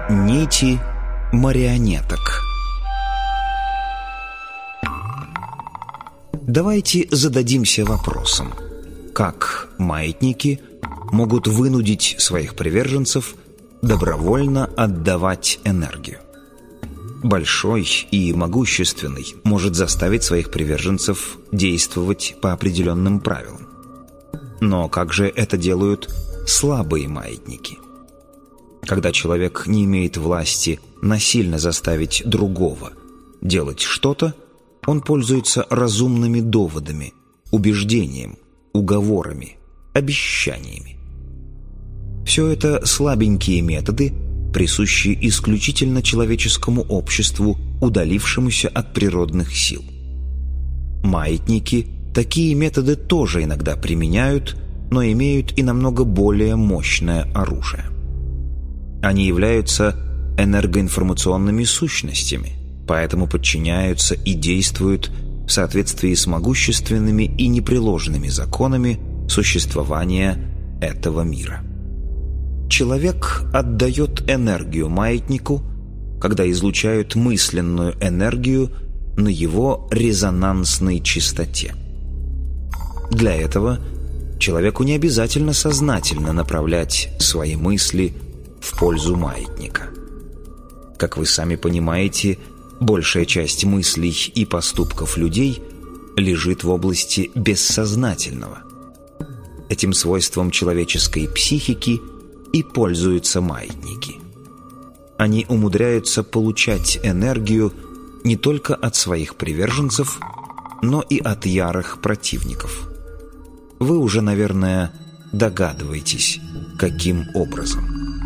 Нити марионеток. Давайте зададимся вопросом, как маятники могут вынудить своих приверженцев добровольно отдавать энергию. Большой и могущественный может заставить своих приверженцев действовать по определенным правилам. Но как же это делают слабые маятники? Когда человек не имеет власти насильно заставить другого делать что-то, он пользуется разумными доводами, убеждением, уговорами, обещаниями. Все это слабенькие методы, присущие исключительно человеческому обществу, удалившемуся от природных сил. Маятники такие методы тоже иногда применяют, но имеют и намного более мощное оружие. Они являются энергоинформационными сущностями, поэтому подчиняются и действуют в соответствии с могущественными и непреложными законами существования этого мира. Человек отдает энергию маятнику, когда излучают мысленную энергию на его резонансной частоте. Для этого человеку не обязательно сознательно направлять свои мысли в пользу маятника. Как вы сами понимаете, большая часть мыслей и поступков людей лежит в области бессознательного. Этим свойством человеческой психики и пользуются маятники. Они умудряются получать энергию не только от своих приверженцев, но и от ярых противников. Вы уже, наверное, догадываетесь, каким образом.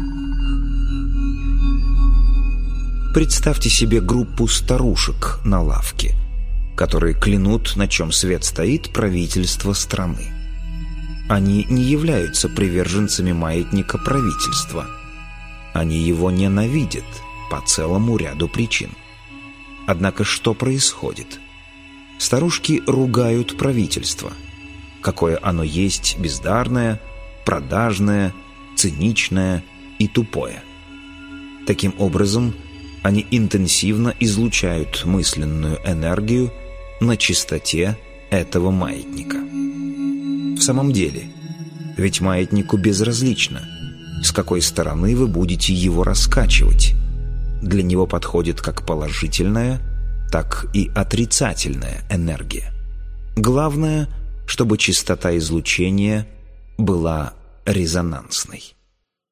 Представьте себе группу старушек на лавке, которые клянут, на чем свет стоит, правительство страны. Они не являются приверженцами маятника правительства. Они его ненавидят по целому ряду причин. Однако что происходит? Старушки ругают правительство. Какое оно есть бездарное, продажное, циничное и тупое. Таким образом, они интенсивно излучают мысленную энергию на частоте этого маятника. В самом деле, ведь маятнику безразлично, с какой стороны вы будете его раскачивать. Для него подходит как положительная, так и отрицательная энергия. Главное, чтобы частота излучения была резонансной.